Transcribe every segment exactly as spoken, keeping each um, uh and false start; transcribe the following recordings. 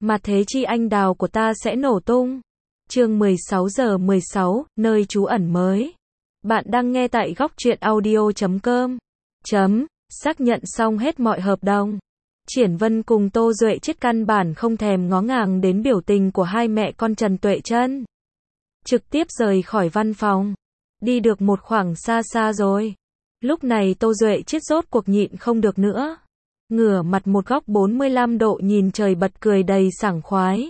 Mà thế chi anh đào của ta sẽ nổ tung. Chương mười sáu giờ mười sáu, nơi trú ẩn mới. Bạn đang nghe tại góc truyện audio chấm com. Chấm, xác nhận xong hết mọi hợp đồng. Triển Vân cùng Tô Duệ Chiết căn bản không thèm ngó ngàng đến biểu tình của hai mẹ con Trần Tuệ Trân. Trực tiếp rời khỏi văn phòng. Đi được một khoảng xa xa rồi. Lúc này Tô Duệ Chiết rốt cuộc nhịn không được nữa. Ngửa mặt một góc bốn mươi lăm độ nhìn trời bật cười đầy sảng khoái.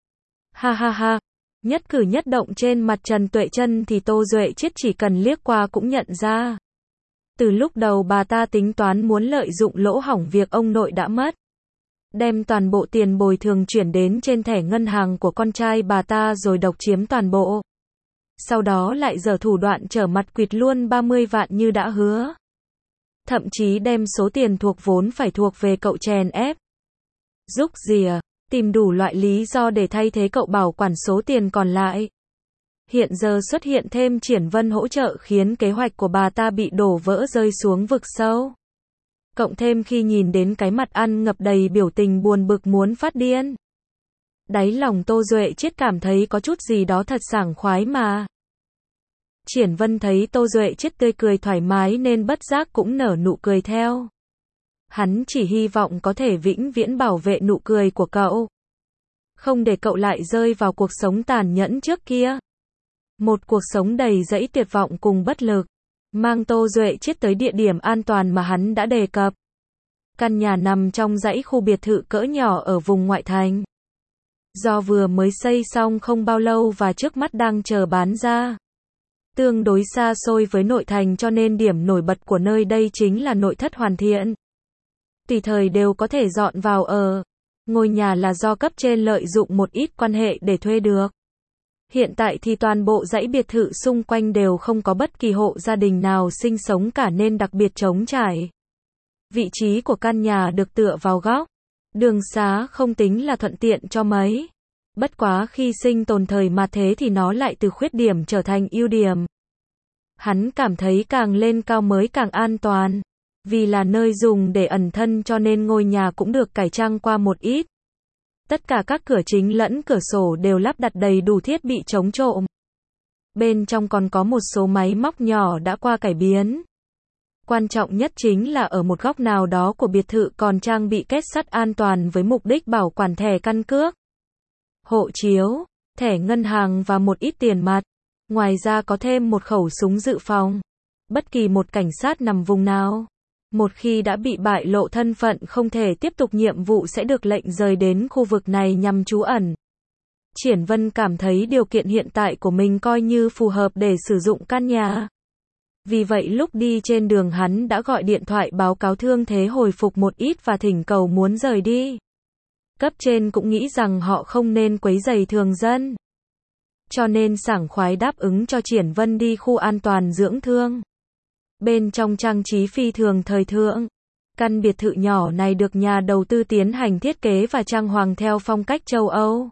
Ha ha ha. Nhất cử nhất động trên mặt Trần Tuệ Trân thì Tô Duệ Chiết chỉ cần liếc qua cũng nhận ra. Từ lúc đầu bà ta tính toán muốn lợi dụng lỗ hổng việc ông nội đã mất. Đem toàn bộ tiền bồi thường chuyển đến trên thẻ ngân hàng của con trai bà ta rồi độc chiếm toàn bộ. Sau đó lại giở thủ đoạn trở mặt quỵt luôn ba mươi vạn như đã hứa. Thậm chí đem số tiền thuộc vốn phải thuộc về cậu chèn ép. Rúc rìa, tìm đủ loại lý do để thay thế cậu bảo quản số tiền còn lại. Hiện giờ xuất hiện thêm Triển Vân hỗ trợ khiến kế hoạch của bà ta bị đổ vỡ rơi xuống vực sâu. Cộng thêm khi nhìn đến cái mặt ăn ngập đầy biểu tình buồn bực muốn phát điên. Đáy lòng Tô Duệ Chiết cảm thấy có chút gì đó thật sảng khoái mà. Triển Vân thấy Tô Duệ Chiết tươi cười thoải mái nên bất giác cũng nở nụ cười theo. Hắn chỉ hy vọng có thể vĩnh viễn bảo vệ nụ cười của cậu. Không để cậu lại rơi vào cuộc sống tàn nhẫn trước kia. Một cuộc sống đầy dẫy tuyệt vọng cùng bất lực. Mang Tô Duệ Chiết tới địa điểm an toàn mà hắn đã đề cập. Căn nhà nằm trong dãy khu biệt thự cỡ nhỏ ở vùng ngoại thành. Do vừa mới xây xong không bao lâu và trước mắt đang chờ bán ra. Tương đối xa xôi với nội thành cho nên điểm nổi bật của nơi đây chính là nội thất hoàn thiện. Tùy thời đều có thể dọn vào ở. Ngôi nhà là do cấp trên lợi dụng một ít quan hệ để thuê được. Hiện tại thì toàn bộ dãy biệt thự xung quanh đều không có bất kỳ hộ gia đình nào sinh sống cả nên đặc biệt trống trải. Vị trí của căn nhà được tựa vào góc. Đường xá không tính là thuận tiện cho mấy. Bất quá khi sinh tồn thời mà thế thì nó lại từ khuyết điểm trở thành ưu điểm. Hắn cảm thấy càng lên cao mới càng an toàn. Vì là nơi dùng để ẩn thân cho nên ngôi nhà cũng được cải trang qua một ít. Tất cả các cửa chính lẫn cửa sổ đều lắp đặt đầy đủ thiết bị chống trộm. Bên trong còn có một số máy móc nhỏ đã qua cải biến. Quan trọng nhất chính là ở một góc nào đó của biệt thự còn trang bị kết sắt an toàn với mục đích bảo quản thẻ căn cước, hộ chiếu, thẻ ngân hàng và một ít tiền mặt. Ngoài ra có thêm một khẩu súng dự phòng. Bất kỳ một cảnh sát nằm vùng nào, một khi đã bị bại lộ thân phận không thể tiếp tục nhiệm vụ sẽ được lệnh rời đến khu vực này nhằm trú ẩn. Triển Vân cảm thấy điều kiện hiện tại của mình coi như phù hợp để sử dụng căn nhà. Vì vậy lúc đi trên đường hắn đã gọi điện thoại báo cáo thương thế hồi phục một ít và thỉnh cầu muốn rời đi. Cấp trên cũng nghĩ rằng họ không nên quấy rầy thường dân. Cho nên sảng khoái đáp ứng cho Triển Vân đi khu an toàn dưỡng thương. Bên trong trang trí phi thường thời thượng. Căn biệt thự nhỏ này được nhà đầu tư tiến hành thiết kế và trang hoàng theo phong cách châu Âu.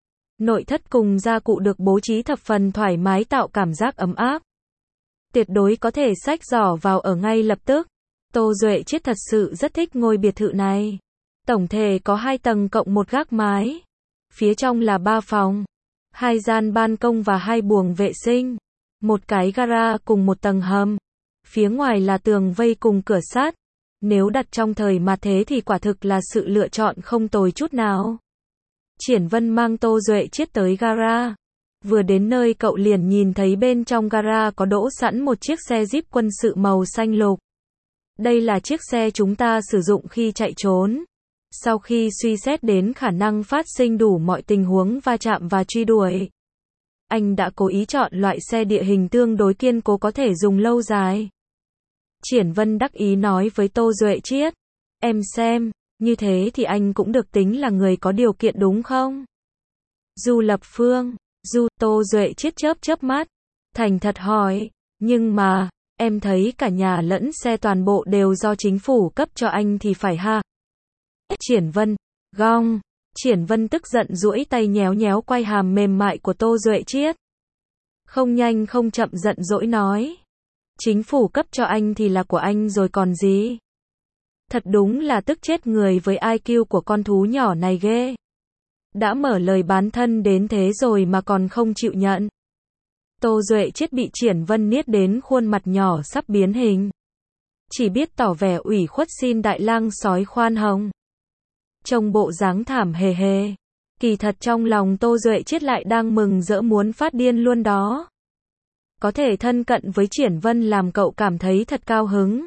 Nội thất cùng gia cụ được bố trí thập phần thoải mái tạo cảm giác ấm áp. Tuyệt đối có thể xách giỏ vào ở ngay lập tức. Tô Duệ Chiết thật sự rất thích ngôi biệt thự này. Tổng thể có hai tầng cộng một gác mái. Phía trong là ba phòng, hai gian ban công và hai buồng vệ sinh, một cái gara cùng một tầng hầm. Phía ngoài là tường vây cùng cửa sắt. Nếu đặt trong thời mà thế thì quả thực là sự lựa chọn không tồi chút nào. Triển Vân mang Tô Duệ Chiết tới gara. Vừa đến nơi cậu liền nhìn thấy bên trong gara có đỗ sẵn một chiếc xe Jeep quân sự màu xanh lục. Đây là chiếc xe chúng ta sử dụng khi chạy trốn. Sau khi suy xét đến khả năng phát sinh đủ mọi tình huống va chạm và truy đuổi, anh đã cố ý chọn loại xe địa hình tương đối kiên cố có thể dùng lâu dài. Triển Vân đắc ý nói với Tô Duệ Chiết. Em xem, như thế thì anh cũng được tính là người có điều kiện đúng không? Du Lập Phương, Du, Tô Duệ Chiết chớp chớp mắt. Thành thật hỏi, nhưng mà, em thấy cả nhà lẫn xe toàn bộ đều do chính phủ cấp cho anh thì phải ha? Triển Vân, gong. Triển Vân tức giận duỗi tay nhéo nhéo quai hàm mềm mại của Tô Duệ Chiết. Không nhanh không chậm giận dỗi nói. Chính phủ cấp cho anh thì là của anh rồi còn gì. Thật đúng là tức chết người với i kiu của con thú nhỏ này ghê. Đã mở lời bán thân đến thế rồi mà còn không chịu nhận. Tô Duệ Chiết bị Triển Vân niết đến khuôn mặt nhỏ sắp biến hình. Chỉ biết tỏ vẻ ủy khuất xin đại lang sói khoan hồng. Trông bộ dáng thảm hề hề. Kỳ thật trong lòng Tô Duệ Chiết lại đang mừng rỡ muốn phát điên luôn đó. Có thể thân cận với Triển Vân làm cậu cảm thấy thật cao hứng.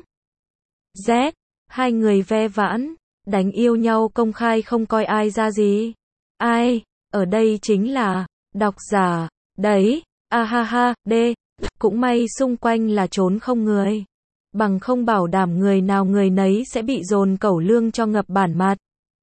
Z. Hai người ve vãn. Đánh yêu nhau công khai không coi ai ra gì. Ai? Ở đây chính là độc giả. Đấy. A ha ha. D. Cũng may xung quanh là trốn không người. Bằng không bảo đảm người nào người nấy sẽ bị dồn cẩu lương cho ngập bản mặt.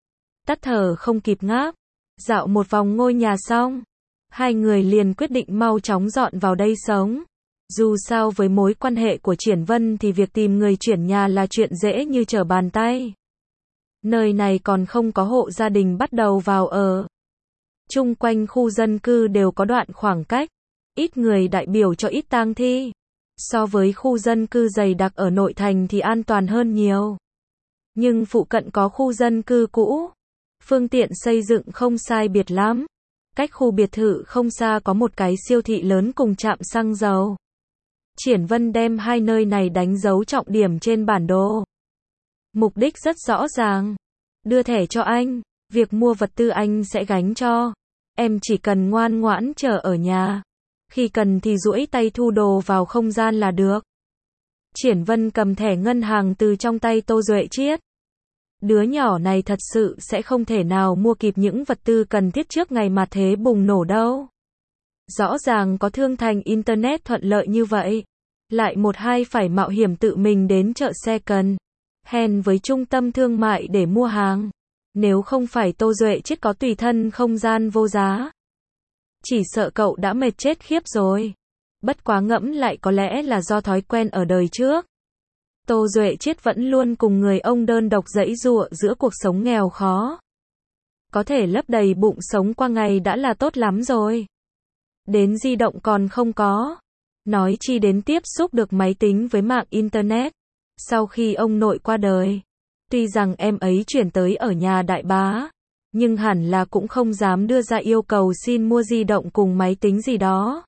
Tắt thở không kịp ngáp. Dạo một vòng ngôi nhà xong. Hai người liền quyết định mau chóng dọn vào đây sống. Dù sao với mối quan hệ của Triển Vân thì việc tìm người chuyển nhà là chuyện dễ như trở bàn tay. Nơi này còn không có hộ gia đình bắt đầu vào ở. Chung quanh khu dân cư đều có đoạn khoảng cách. Ít người đại biểu cho ít tang thi. So với khu dân cư dày đặc ở nội thành thì an toàn hơn nhiều. Nhưng phụ cận có khu dân cư cũ. Phương tiện xây dựng không sai biệt lắm. Cách khu biệt thự không xa có một cái siêu thị lớn cùng trạm xăng dầu. Triển Vân đem hai nơi này đánh dấu trọng điểm trên bản đồ. Mục đích rất rõ ràng. Đưa thẻ cho anh. Việc mua vật tư anh sẽ gánh cho. Em chỉ cần ngoan ngoãn chờ ở nhà. Khi cần thì duỗi tay thu đồ vào không gian là được. Triển Vân cầm thẻ ngân hàng từ trong tay Tô Duệ Chiết. Đứa nhỏ này thật sự sẽ không thể nào mua kịp những vật tư cần thiết trước ngày mà thế bùng nổ đâu. Rõ ràng có thương thành Internet thuận lợi như vậy. Lại một hai phải mạo hiểm tự mình đến chợ second hand với trung tâm thương mại để mua hàng. Nếu không phải Tô Duệ Chiết có tùy thân không gian vô giá. Chỉ sợ cậu đã mệt chết khiếp rồi. Bất quá ngẫm lại có lẽ là do thói quen ở đời trước. Tô Duệ Chiết vẫn luôn cùng người ông đơn độc giãy giụa giữa cuộc sống nghèo khó. Có thể lấp đầy bụng sống qua ngày đã là tốt lắm rồi. Đến di động còn không có. Nói chi đến tiếp xúc được máy tính với mạng Internet. Sau khi ông nội qua đời. Tuy rằng em ấy chuyển tới ở nhà đại bá. Nhưng hẳn là cũng không dám đưa ra yêu cầu xin mua di động cùng máy tính gì đó.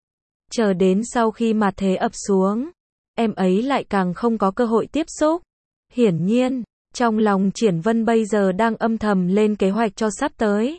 Chờ đến sau khi mà thế ập xuống. Em ấy lại càng không có cơ hội tiếp xúc. Hiển nhiên, trong lòng Triển Vân bây giờ đang âm thầm lên kế hoạch cho sắp tới.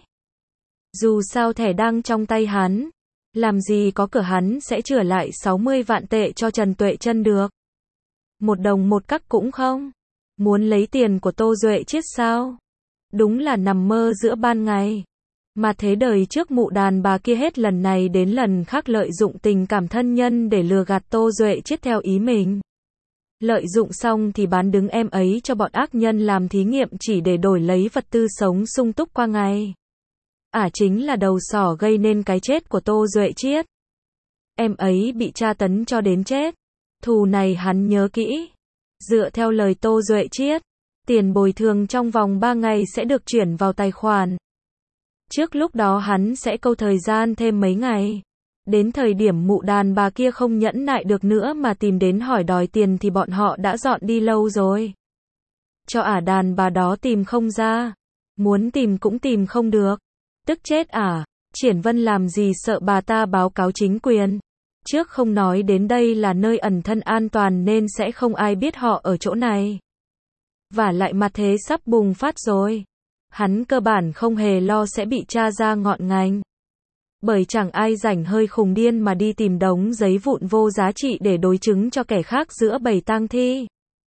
Dù sao thẻ đang trong tay hắn. Làm gì có cửa hắn sẽ chừa lại sáu mươi vạn tệ cho Trần Tuệ Trân được. Một đồng một cắc cũng không. Muốn lấy tiền của Tô Duệ Chiết sao? Đúng là nằm mơ giữa ban ngày. Mà thế đời trước mụ đàn bà kia hết lần này đến lần khác lợi dụng tình cảm thân nhân để lừa gạt Tô Duệ Chiết theo ý mình. Lợi dụng xong thì bán đứng em ấy cho bọn ác nhân làm thí nghiệm chỉ để đổi lấy vật tư sống sung túc qua ngày. Ả chính là đầu sỏ gây nên cái chết của Tô Duệ Chiết. Em ấy bị tra tấn cho đến chết. Thù này hắn nhớ kỹ. Dựa theo lời Tô Duệ Chiết, tiền bồi thường trong vòng ba ngày sẽ được chuyển vào tài khoản. Trước lúc đó hắn sẽ câu thời gian thêm mấy ngày. Đến thời điểm mụ đàn bà kia không nhẫn nại được nữa mà tìm đến hỏi đòi tiền thì bọn họ đã dọn đi lâu rồi. Cho ả đàn bà đó tìm không ra. Muốn tìm cũng tìm không được. Tức chết ả. Triển Vân làm gì sợ bà ta báo cáo chính quyền. Trước không nói đến đây là nơi ẩn thân an toàn nên sẽ không ai biết họ ở chỗ này. Vả lại mặt thế sắp bùng phát rồi. Hắn cơ bản không hề lo sẽ bị tra ra ngọn ngành. Bởi chẳng ai rảnh hơi khùng điên mà đi tìm đống giấy vụn vô giá trị để đối chứng cho kẻ khác giữa bầy tang thi.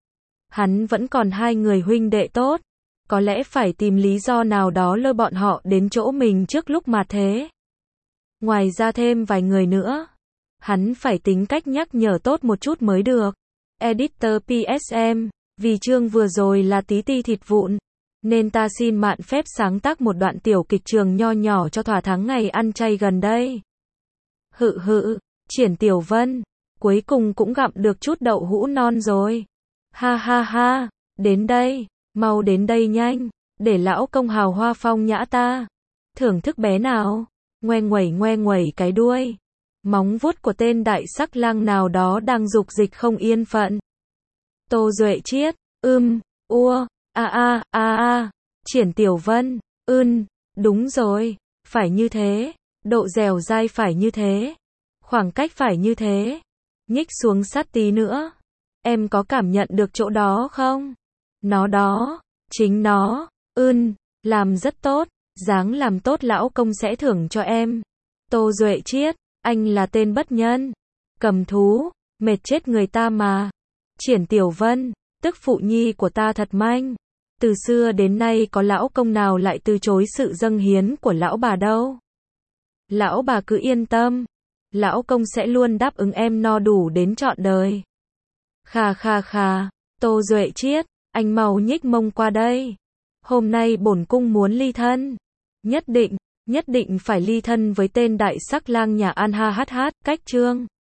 Hắn vẫn còn hai người huynh đệ tốt. Có lẽ phải tìm lý do nào đó lôi bọn họ đến chỗ mình trước lúc mà thế. Ngoài ra thêm vài người nữa. Hắn phải tính cách nhắc nhở tốt một chút mới được. Editor pê ét em, vì chương vừa rồi là tí ti thịt vụn, nên ta xin mạn phép sáng tác một đoạn tiểu kịch trường nho nhỏ cho thỏa tháng ngày ăn chay gần đây. Hự hự, Triển Tiểu Vân, cuối cùng cũng gặm được chút đậu hũ non rồi. Ha ha ha, đến đây, mau đến đây nhanh, để lão công hào hoa phong nhã ta. Thưởng thức bé nào, ngoe nguẩy ngoe nguẩy cái đuôi. Móng vuốt của tên đại sắc lang nào đó đang dục dịch không yên phận. Tô Duệ Chiết, ưm, ua, a a, a a, Triển Tiểu Vân, ưn, Đúng rồi, phải như thế, độ dẻo dai phải như thế, khoảng cách phải như thế. Nhích xuống sát tí nữa. Em có cảm nhận được chỗ đó không? Nó đó, chính nó, ưn, làm rất tốt, dáng làm tốt lão công sẽ thưởng cho em. Tô Duệ Chiết, anh là tên bất nhân, cầm thú, mệt chết người ta mà. Triển Tiểu Vân, tức phụ nhi của ta thật manh. Từ xưa đến nay có lão công nào lại từ chối sự dâng hiến của lão bà đâu. Lão bà cứ yên tâm, lão công sẽ luôn đáp ứng em no đủ đến trọn đời. Khà khà khà, Tô Duệ Chiết, anh mau nhích mông qua đây. Hôm nay bổn cung muốn ly thân. Nhất định, nhất định phải ly thân với tên đại sắc lang nhà An ha hát hát, cách chương.